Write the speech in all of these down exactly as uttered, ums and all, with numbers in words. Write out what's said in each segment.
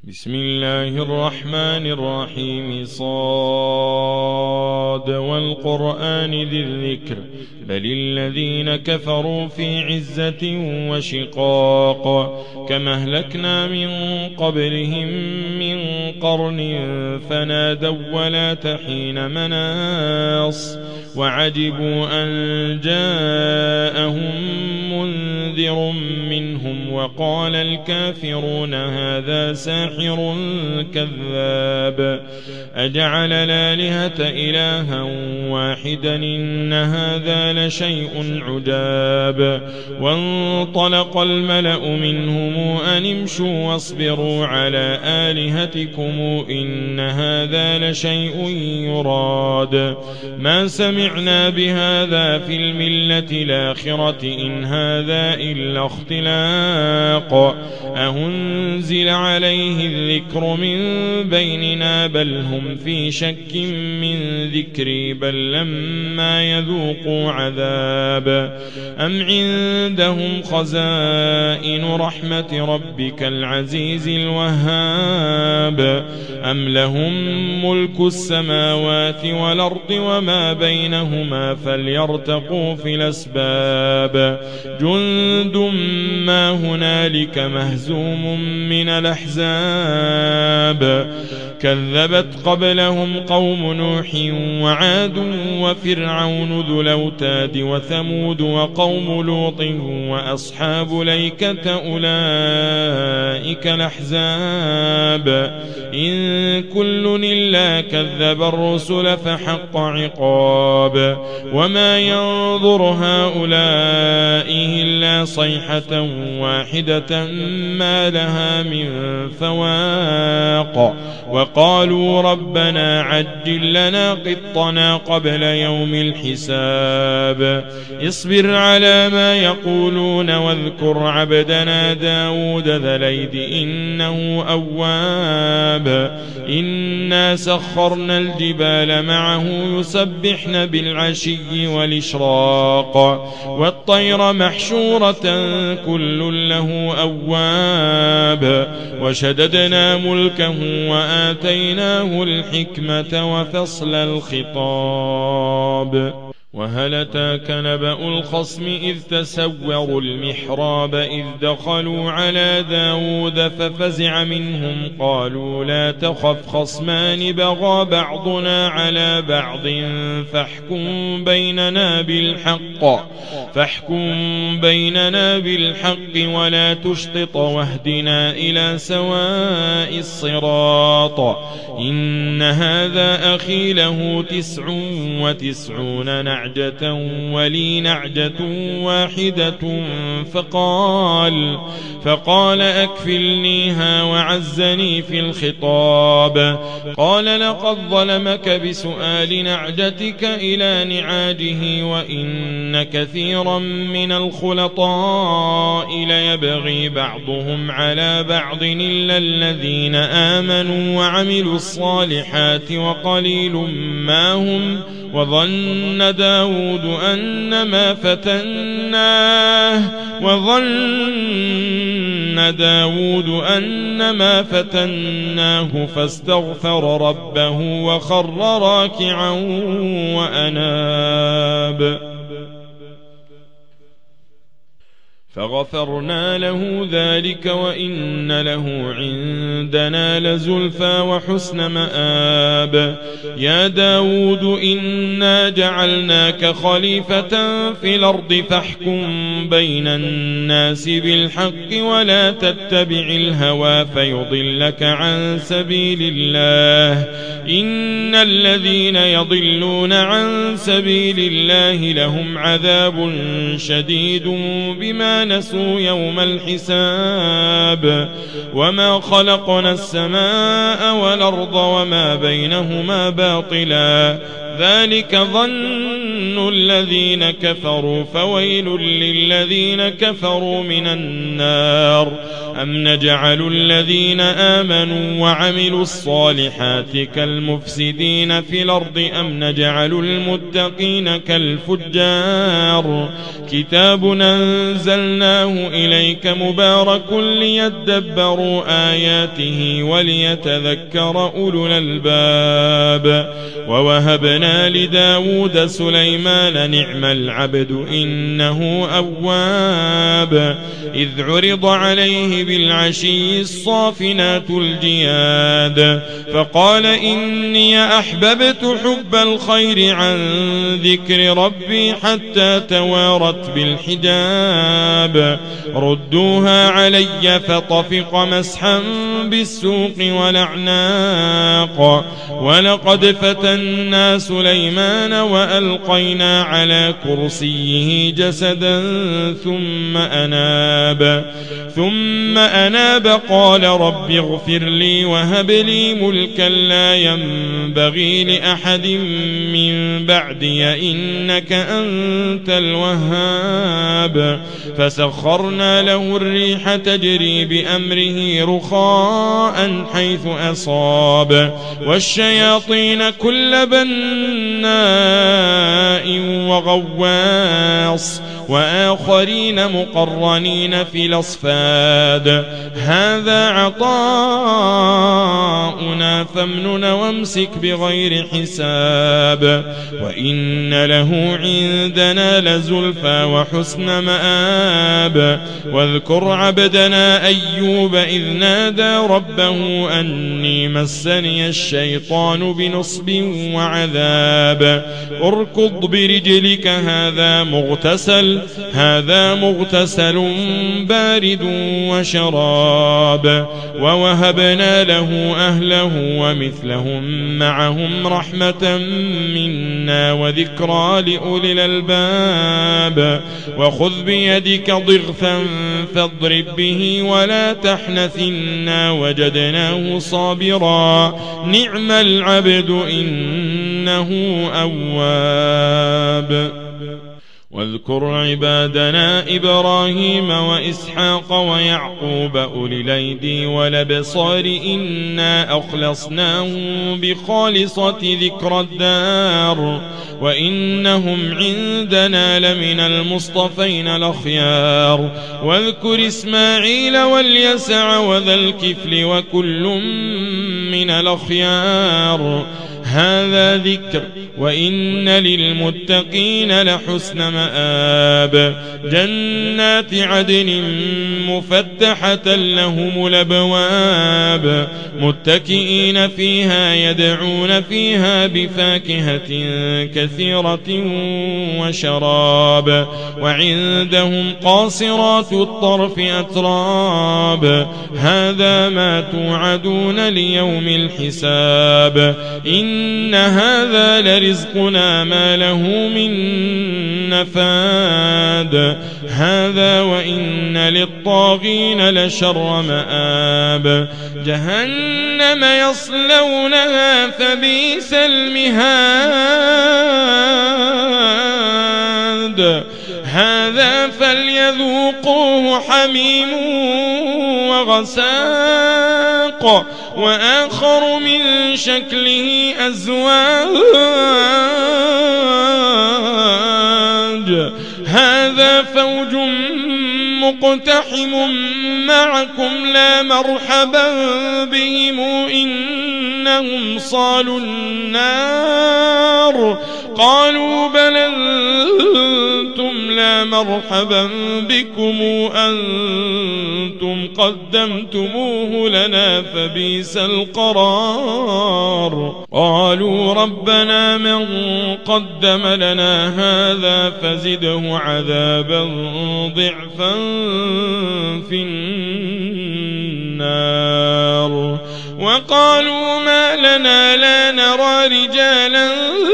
بسم الله الرحمن الرحيم. صاد والقرآن ذي الذكر بل الذين كفروا في عزة وشقاق كما أهلكنا من قبلهم من قرن فنادوا ولا تحين مناص وعجبوا أن جاءهم منذر منهم وقال الكافرون هذا ساحر كذاب أجعل الآلهة إلها واحدا إن هذا لشيء عجاب. وانطلق الملأ منهم أن امشوا واصبروا على آلهتكم إن هذا لشيء يراد ما سمعنا بهذا في الملة الآخرة إن هذا إلا اختلاق أهنزل عليه الذكر من بيننا بل هم في شك من ذكري بل لما يذوقوا عذاب أم عندهم خزائن رحمة ربك العزيز الوهاب أم لهم ملك السماوات والأرض وما بينهما فليرتقوا في الأسباب جند ما هنالك مهزوم من الأحزاب كذبت قبلهم قوم نوح وعاد وفرعون ذو الأوتاد وثمود وقوم لوط وأصحاب ليكة أولئك الأحزاب إن كل إلا كذب الرسل فحق عقاب وما ينظر هؤلاء إلا صيحة واحدة ما لها من فواق وقالوا ربنا عجل لنا قطنا قبل يوم الحساب اصبر على ما يقولون واذكر عبدنا داود ذا الأيد إنه أواب إنا سخرنا الجبال معه يسبحن بالعشي والإشراق والطير محشورة كل له أواب وشددنا ملكه وآتيناه الحكمة وفصل الخطاب وهل أتاك نبأ الخصم إذ تسوروا المحراب إذ دخلوا على داود ففزع منهم قالوا لا تخف خصمان بغى بعضنا على بعض فاحكم بيننا بالحق فاحكم بيننا بالحق ولا تشطط واهدنا إلى سواء الصراط إن هذا أخي له تسع وتسعون نعجة ولي نعجة واحدة فقال فقال أكفلنيها وعزني في الخطاب قال لقد ظلمك بسؤال نعجتك إلى نعاجه وإن كثيرا من الخلطاء ليبغي بعضهم على بعض إلا الذين آمنوا وعملوا الصالحات وقليل ما هم وظن داود أنما فتناه وظن داود أنما فتناه فاستغفر ربه وخر راكعا وأناب فغفرنا له ذلك وإن له عندنا لزلفى وحسن مآب يا داود إنا جعلناك خليفة في الأرض فاحكم بين الناس بالحق ولا تتبع الهوى فيضلك عن سبيل الله إن الذين يضلون عن سبيل الله لهم عذاب شديد بما نسوا يوم الحساب وما خلقنا السماء والأرض وما بينهما باطلا ذلك ظن الذين كفروا فويل للذين كفروا من النار أم نجعل الذين آمنوا وعملوا الصالحات كالمفسدين في الأرض أم نجعل المتقين كالفجار كتاب أنزلناه إليك مبارك ليدبروا آياته وليتذكر أولو الألباب ووهبنا لداود سليمان نعم العبد إنه أواب إذ عرض عليه بالعشي الصافنات الجياد فقال إني أحببت حب الخير عن ذكر ربي حتى توارت بالحجاب ردوها علي فطفق مسحا بالسوق والأعناق ولقد فتنا سليمان وألقينا على كرسيه جسدا ثم أناب ثم أناب قال رب اغفر لي وهب لي ملكا لا ينبغي لأحد من بعدي إنك أنت الوهاب فسخرنا له الريح تجري بأمره رخاء حيث أصاب والشياطين كل بناء وغواص وآخرين مقرنين في الأصفاد هذا عطاؤنا فامنن وامسك بغير حساب وإن له عندنا لزلفى وحسن مآب واذكر عبدنا أيوب إذ نادى ربه أني مسني الشيطان بنصب وعذاب اركض برجلك هذا مغتسل هذا مغتسل بارد وشراب ووهبنا له أهله ومثلهم معهم رحمة منا وذكرى لأولي الألباب وخذ بيدك ضغثا فاضرب به ولا تحنث إنا وجدناه صابرا نعم العبد إنه أواب واذكر عبادنا إبراهيم وإسحاق ويعقوب أولي الأيدي والأبصار إنا أخلصناهم بخالصة ذكر الدار وإنهم عندنا لمن المصطفين الأخيار واذكر إسماعيل واليسع وذا الكفل وكل من الأخيار هذا ذكر وإن للمتقين لحسن مآب جنات عدن مفتحة لهم الأبواب متكئين فيها يدعون فيها بفاكهة كثيرة وشراب وعندهم قاصرات الطرف أتراب هذا ما توعدون ليوم الحساب إن هذا لرزقنا ما له من نفاد هذا وإن للطاغين لشر مآب جهنم يصلونها فبئس المهاد هذا فليذوقوه حميم وغساق وآخر من شكله أزواج هذا فوج مقتحم معكم لا مرحبا بهم إنهم صالوا النار قالوا بل أنتم لا مرحبا بكم أنتم قدمتموه لنا فبئس القرار قالوا ربنا من قدم لنا هذا فزده عذابا ضعفا في النار وقالوا ما لنا لا نرى رجالا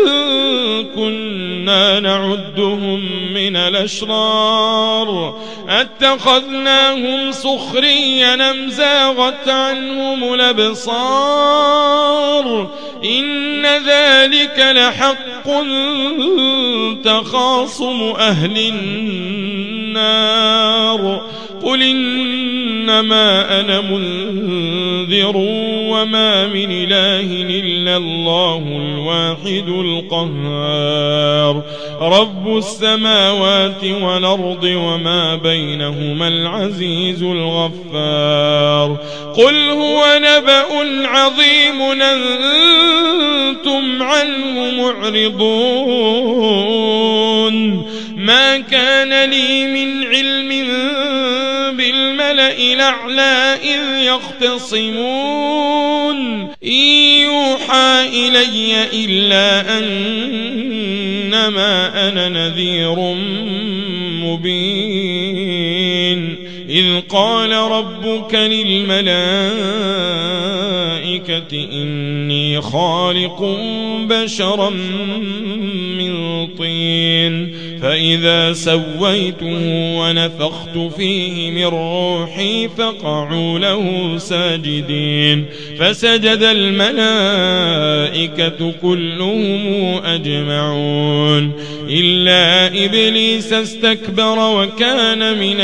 كنا نعدهم من الأشرار اتخذناهم سخريا أم زاغت عنهم الأبصار إن ذلك لحق كنت خاصم أهل النار قل إنما أنا منذر وما من إله إلا الله الواحد القهار رب السماوات والأرض وما بينهما العزيز الغفار قل هو نبأ عظيم أنتم عنه معرضون ما كان لي من علم بالملأ الأعلى إذ يختصمون إن يوحى إلي إلا أنما أنا نذير مبين إذ قال ربك للملائكة إني خالق بشرا من طين فإذا سويته ونفخت فيه من روحي فقعوا له ساجدين فسجد الملائكة كلهم أجمعون إلا إبليس استكبر وكان من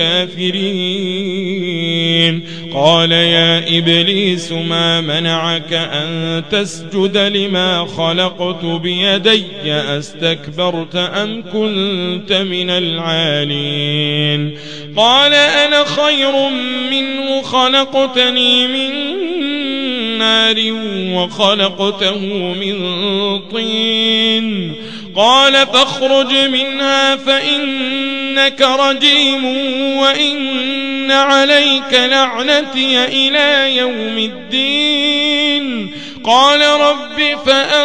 الكافرين قال يا إبليس ما منعك أن تسجد لما خلقت بيدي أستكبرت أم كنت من العالين قال أنا خير منه خلقتني من نار وخلقته من طين قال فاخرج منها فإنك رجيم وإن عليك لعنتي إلى يوم الدين قال رب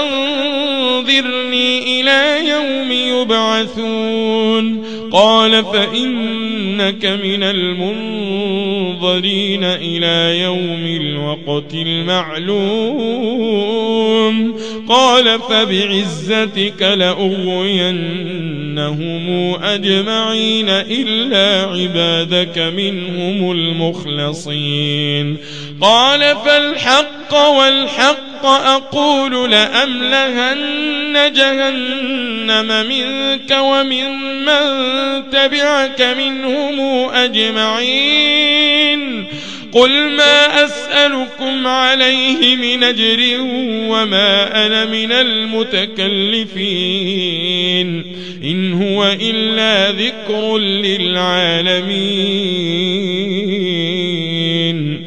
فأنظرني إلى يوم يبعثون قال فإنك من المنظرين إلى يوم الوقت المعلوم قال فبعزتك لأغوينهم أجمعين إلا عبادك منهم المخلصين قال فالحق والحق أقول لأملأن جهنم منك ومن من تبعك منهم أجمعين قل ما أسألكم عليه من أجر وما أنا من المتكلفين إن هو إلا ذكر للعالمين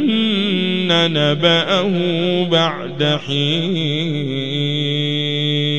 ولتعلمن نبأه بعد حين.